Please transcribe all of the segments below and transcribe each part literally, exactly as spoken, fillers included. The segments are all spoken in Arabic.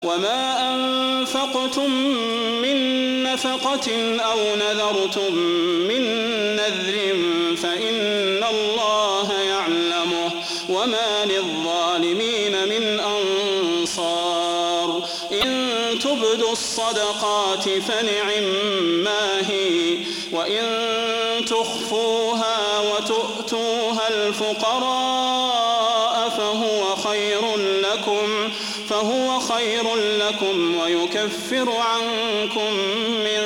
وما أنفقتم من نفقة أو نذرتم من نذر فإن الله يعلمه وما للظالمين من أنصار إن تبدوا الصدقات فنعما هي وإن تخفوها وتؤتوها الفقراء فهو خير لكم فهو خير لكم ويكفر عنكم من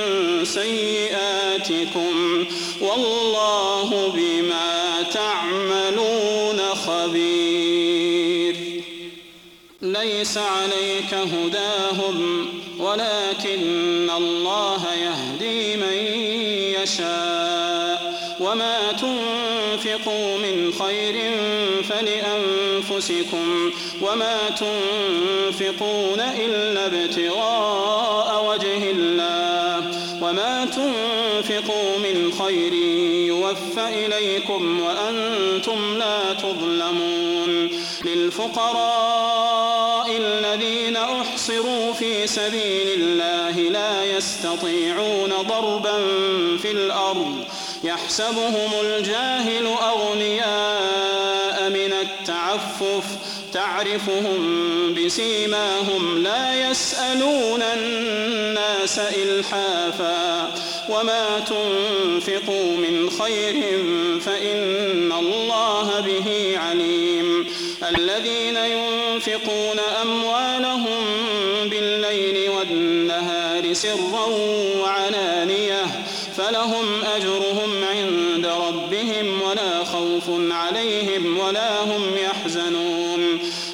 سيئاتكم والله بما تعملون خبير. ليس عليك هداهم ولكن الله يهدي من يشاء وما تنفقوا من خير فلأنفسكم وما تنفقون إلا ابتغاء وجه الله وما تنفقوا من خير يوفى إليكم وأنتم لا تظلمون. للفقراء الذين أحصروا في سبيل الله لا يستطيعون ضربا في الأرض يحسبهم الجاهل أغنياء من التعفف تعرفهم بسيماهم لا يسألون الناس إلحافا وما تنفقوا من خير فإن الله به عليم. الذين ينفقون أموالهم بالليل والنهار سرا وعلانية فلهم